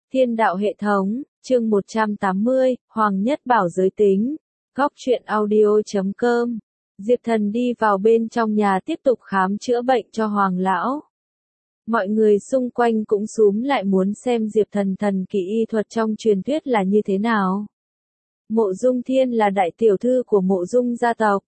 Thiên đạo hệ thống, chương 180, Hoàng Nhất Bảo giới tính. Góc truyện audio.com. Diệp Thần đi vào bên trong nhà tiếp tục khám chữa bệnh cho Hoàng lão. Mọi người xung quanh cũng xúm lại muốn xem Diệp Thần thần kỳ y thuật trong truyền thuyết là như thế nào. Mộ Dung Thiên là đại tiểu thư của Mộ Dung gia tộc.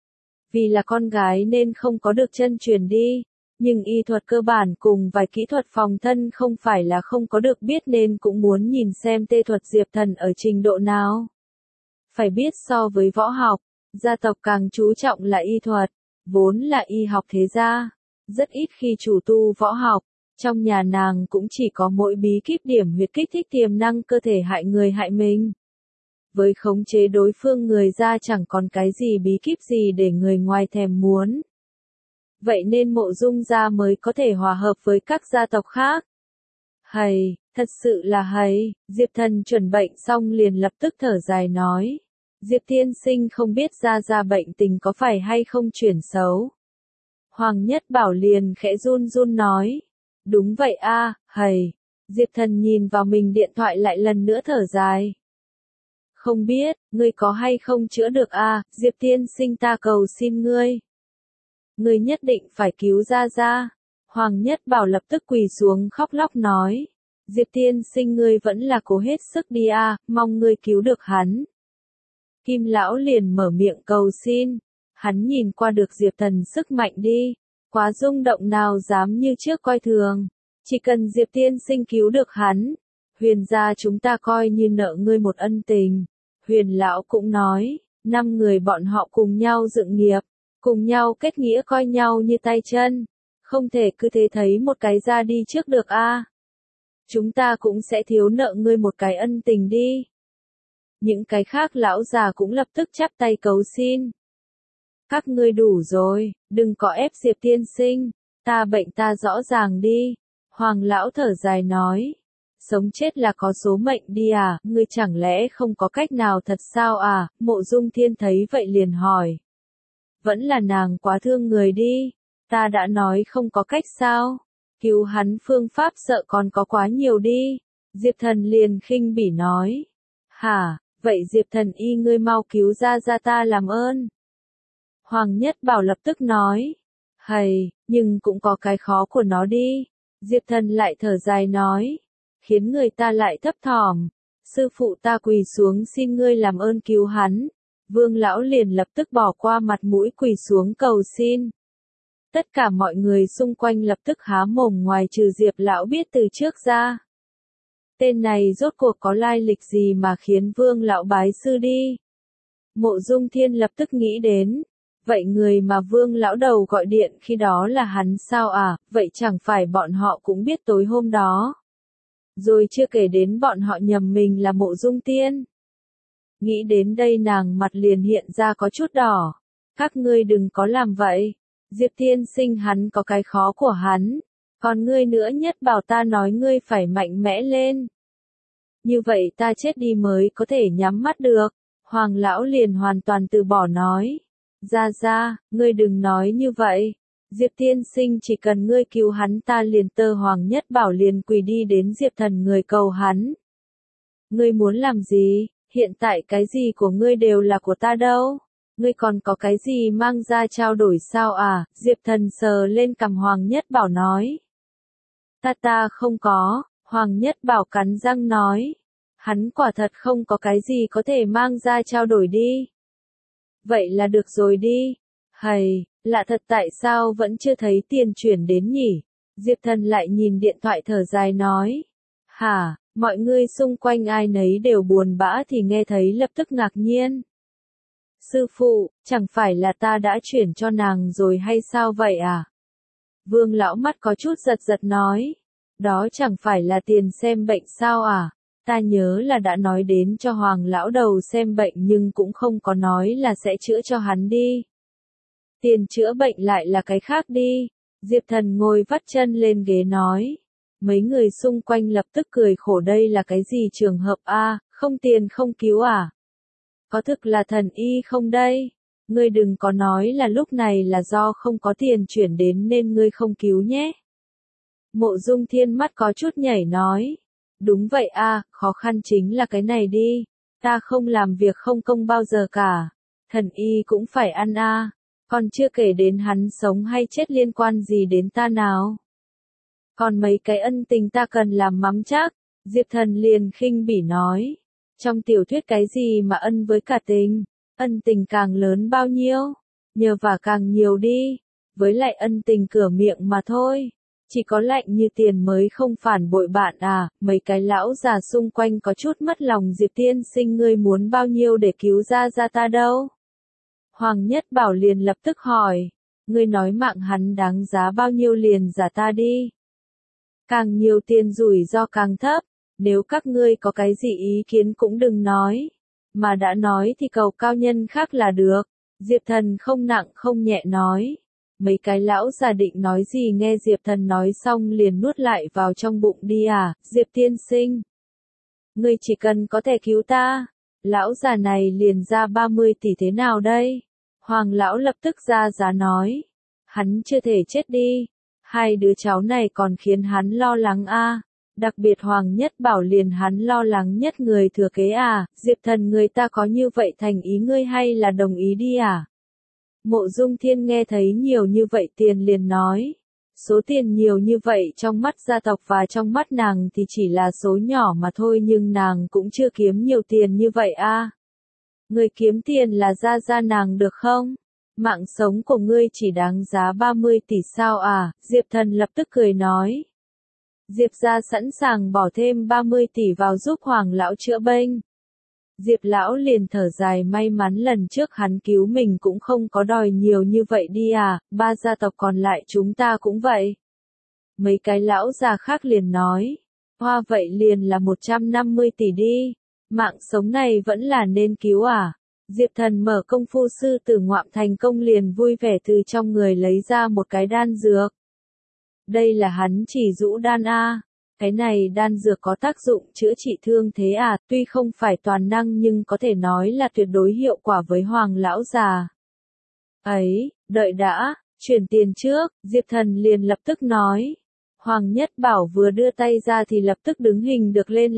Vì là con gái nên không có được chân truyền đi. Nhưng y thuật cơ bản cùng vài kỹ thuật phòng thân không phải là không có được biết nên cũng muốn nhìn xem tê thuật Diệp Thần ở trình độ nào. Phải biết so với võ học, gia tộc càng chú trọng là y thuật, vốn là y học thế gia, rất ít khi chủ tu võ học, trong nhà nàng cũng chỉ có mỗi bí kíp điểm huyệt kích thích tiềm năng cơ thể hại người hại mình. Với khống chế đối phương người ra chẳng còn cái gì bí kíp gì để người ngoài thèm muốn. Vậy nên Mộ Dung gia mới có thể hòa hợp với các gia tộc khác. Hầy, thật sự là hầy, Diệp Thần chuẩn bệnh xong liền lập tức thở dài nói. Diệp tiên sinh không biết gia bệnh tình có phải hay không chuyển xấu. Hoàng Nhất Bảo liền khẽ run run nói. Đúng vậy a, hầy. Diệp Thần nhìn vào mình điện thoại lại lần nữa thở dài. Không biết, ngươi có hay không chữa được a, Diệp tiên sinh ta cầu xin ngươi. Ngươi nhất định phải cứu ra. Hoàng Nhất Bảo lập tức quỳ xuống khóc lóc nói. Diệp tiên sinh ngươi vẫn là cố hết sức đi a, mong ngươi cứu được hắn. Kim lão liền mở miệng cầu xin. Hắn nhìn qua được Diệp Thần sức mạnh đi. Quá rung động nào dám như trước coi thường. Chỉ cần Diệp tiên sinh cứu được hắn. Huyền gia chúng ta coi như nợ ngươi một ân tình. Huyền lão cũng nói. 5 người bọn họ cùng nhau dựng nghiệp. Cùng nhau kết nghĩa coi nhau như tay chân. Không thể cứ thế thấy một cái ra đi trước được a. Chúng ta cũng sẽ thiếu nợ ngươi một cái ân tình đi. Những cái khác lão già cũng lập tức chắp tay cầu xin. Các ngươi đủ rồi, đừng có ép Diệp tiên sinh. Ta bệnh ta rõ ràng đi. Hoàng lão thở dài nói. Sống chết là có số mệnh đi à, ngươi chẳng lẽ không có cách nào thật sao à, Mộ Dung Thiên thấy vậy liền hỏi. Vẫn là nàng quá thương người đi, ta đã nói không có cách sao, cứu hắn phương pháp sợ còn có quá nhiều đi, Diệp Thần liền khinh bỉ nói. Hả, vậy Diệp Thần y ngươi mau cứu ra ta làm ơn. Hoàng Nhất Bảo lập tức nói. Hầy, nhưng cũng có cái khó của nó đi, Diệp Thần lại thở dài nói. Khiến người ta lại thấp thỏm, sư phụ ta quỳ xuống xin ngươi làm ơn cứu hắn. Vương lão liền lập tức bỏ qua mặt mũi quỳ xuống cầu xin. Tất cả mọi người xung quanh lập tức há mồm ngoài trừ Diệp lão biết từ trước ra. Tên này rốt cuộc có lai lịch gì mà khiến Vương lão bái sư đi? Mộ Dung Thiên lập tức nghĩ đến. Vậy người mà Vương lão đầu gọi điện khi đó là hắn sao à? Vậy chẳng phải bọn họ cũng biết tối hôm đó. Rồi chưa kể đến bọn họ nhầm mình là Mộ Dung Tiên. Nghĩ đến đây nàng mặt liền hiện ra có chút đỏ. Các ngươi đừng có làm vậy. Diệp tiên sinh hắn có cái khó của hắn. Còn ngươi nữa Nhất Bảo ta nói ngươi phải mạnh mẽ lên. Như vậy ta chết đi mới có thể nhắm mắt được. Hoàng lão liền hoàn toàn từ bỏ nói. Ra, ngươi đừng nói như vậy. Diệp tiên sinh chỉ cần ngươi cứu hắn ta liền tơ Hoàng Nhất Bảo liền quỳ đi đến Diệp Thần người cầu hắn. Ngươi muốn làm gì? Hiện tại cái gì của ngươi đều là của ta đâu. Ngươi còn có cái gì mang ra trao đổi sao à? Diệp Thần sờ lên cằm Hoàng Nhất Bảo nói. Ta không có, Hoàng Nhất Bảo cắn răng nói. Hắn quả thật không có cái gì có thể mang ra trao đổi đi. Vậy là được rồi đi. Hầy, lạ thật tại sao vẫn chưa thấy tiền chuyển đến nhỉ? Diệp Thần lại nhìn điện thoại thở dài nói. Hả? Mọi người xung quanh ai nấy đều buồn bã thì nghe thấy lập tức ngạc nhiên. Sư phụ, chẳng phải là ta đã chuyển cho nàng rồi hay sao vậy à? Vương lão mắt có chút giật nói. Đó chẳng phải là tiền xem bệnh sao à? Ta nhớ là đã nói đến cho Hoàng lão đầu xem bệnh nhưng cũng không có nói là sẽ chữa cho hắn đi. Tiền chữa bệnh lại là cái khác đi. Diệp Thần ngồi vắt chân lên ghế nói. Mấy người xung quanh lập tức cười khổ đây là cái gì trường hợp a, không tiền không cứu à? Có thực là thần y không đây? Ngươi đừng có nói là lúc này là do không có tiền chuyển đến nên ngươi không cứu nhé. Mộ Dung Thiên mắt có chút nhảy nói. Đúng vậy a, khó khăn chính là cái này đi. Ta không làm việc không công bao giờ cả. Thần y cũng phải ăn a. Còn chưa kể đến hắn sống hay chết liên quan gì đến ta nào. Còn mấy cái ân tình ta cần làm mắm chắc. Diệp Thần liền khinh bỉ nói. Trong tiểu thuyết cái gì mà ân với cả tình. Ân tình càng lớn bao nhiêu. Nhờ vả càng nhiều đi. Với lại ân tình cửa miệng mà thôi. Chỉ có lạnh như tiền mới không phản bội bạn à. Mấy cái lão già xung quanh có chút mất lòng. Diệp tiên sinh ngươi muốn bao nhiêu để cứu ra ta đâu. Hoàng Nhất Bảo liền lập tức hỏi. Ngươi nói mạng hắn đáng giá bao nhiêu liền giả ta đi. Càng nhiều tiền rủi ro càng thấp. Nếu các ngươi có cái gì ý kiến cũng đừng nói. Mà đã nói thì cầu cao nhân khác là được. Diệp Thần không nặng không nhẹ nói. Mấy cái lão già định nói gì nghe Diệp Thần nói xong liền nuốt lại vào trong bụng đi à. Diệp tiên sinh. Ngươi chỉ cần có thể cứu ta. Lão già này liền ra 30 tỷ thế nào đây? Hoàng lão lập tức ra giá nói. Hắn chưa thể chết đi. Hai đứa cháu này còn khiến hắn lo lắng a. Đặc biệt Hoàng Nhất Bảo liền hắn lo lắng nhất người thừa kế à. Diệp Thần người ta có như vậy thành ý ngươi hay là đồng ý đi à? Mộ Dung Thiên nghe thấy nhiều như vậy tiền liền nói. Số tiền nhiều như vậy trong mắt gia tộc và trong mắt nàng thì chỉ là số nhỏ mà thôi nhưng nàng cũng chưa kiếm nhiều tiền như vậy a. Người kiếm tiền là gia nàng được không? Mạng sống của ngươi chỉ đáng giá 30 tỷ sao à? Diệp Thần lập tức cười nói. Diệp gia sẵn sàng bỏ thêm 30 tỷ vào giúp Hoàng lão chữa bệnh. Diệp lão liền thở dài may mắn lần trước hắn cứu mình cũng không có đòi nhiều như vậy đi à, ba gia tộc còn lại chúng ta cũng vậy. Mấy cái lão già khác liền nói, hoa vậy liền là 150 tỷ đi, mạng sống này vẫn là nên cứu à. Diệp Thần mở công phu sư tử ngoạm thành công liền vui vẻ từ trong người lấy ra một cái đan dược. Đây là hắn chỉ dũ đan a. Cái này đan dược có tác dụng chữa trị thương thế à, tuy không phải toàn năng nhưng có thể nói là tuyệt đối hiệu quả với Hoàng lão già. Ấy, đợi đã, chuyển tiền trước, Diệp Thần liền lập tức nói. Hoàng Nhất Bảo vừa đưa tay ra thì lập tức đứng hình được lên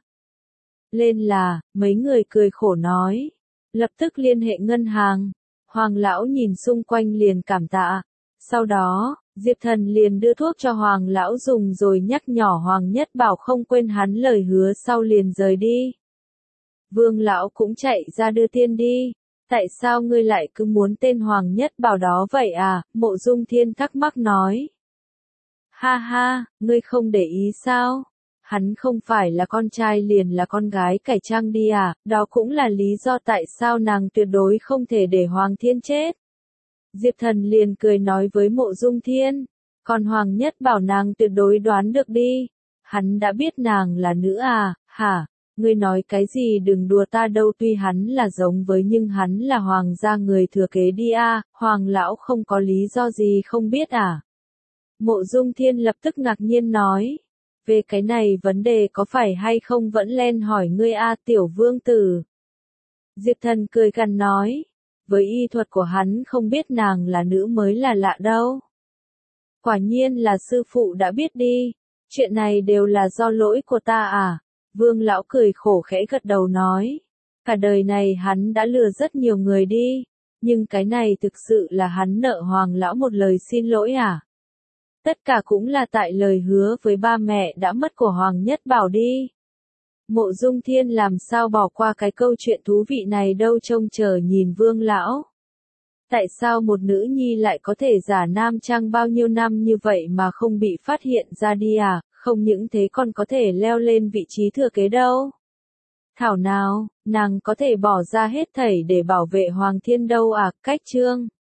là, mấy người cười khổ nói. Lập tức liên hệ ngân hàng. Hoàng lão nhìn xung quanh liền cảm tạ. Sau đó, Diệp Thần liền đưa thuốc cho Hoàng lão dùng rồi nhắc nhỏ Hoàng Nhất Bảo không quên hắn lời hứa sau liền rời đi. Vương lão cũng chạy ra đưa tiền đi. Tại sao ngươi lại cứ muốn tên Hoàng Nhất Bảo đó vậy à? Mộ Dung Thiên thắc mắc nói. Ha ha, ngươi không để ý sao? Hắn không phải là con trai liền là con gái cải trang đi à? Đó cũng là lý do tại sao nàng tuyệt đối không thể để Hoàng Thiên chết. Diệp Thần liền cười nói với Mộ Dung Thiên, còn Hoàng Nhất Bảo nàng tuyệt đối đoán được đi, hắn đã biết nàng là nữ à, hả, ngươi nói cái gì đừng đùa ta đâu tuy hắn là giống với nhưng hắn là Hoàng gia người thừa kế đi à, Hoàng lão không có lý do gì không biết à. Mộ Dung Thiên lập tức ngạc nhiên nói, về cái này vấn đề có phải hay không vẫn len hỏi ngươi a tiểu vương tử. Diệp Thần cười gằn nói. Với y thuật của hắn không biết nàng là nữ mới là lạ đâu. Quả nhiên là sư phụ đã biết đi. Chuyện này đều là do lỗi của ta à? Vương lão cười khổ khẽ gật đầu nói. Cả đời này hắn đã lừa rất nhiều người đi. Nhưng cái này thực sự là hắn nợ Hoàng lão một lời xin lỗi à? Tất cả cũng là tại lời hứa với ba mẹ đã mất của Hoàng Nhất Bảo đi. Mộ Dung Thiên làm sao bỏ qua cái câu chuyện thú vị này đâu trông chờ nhìn Vương lão. Tại sao một nữ nhi lại có thể giả nam trang bao nhiêu năm như vậy mà không bị phát hiện ra đi à, không những thế còn có thể leo lên vị trí thừa kế đâu. Thảo nào, nàng có thể bỏ ra hết thảy để bảo vệ Hoàng Thiên đâu à, cách chương.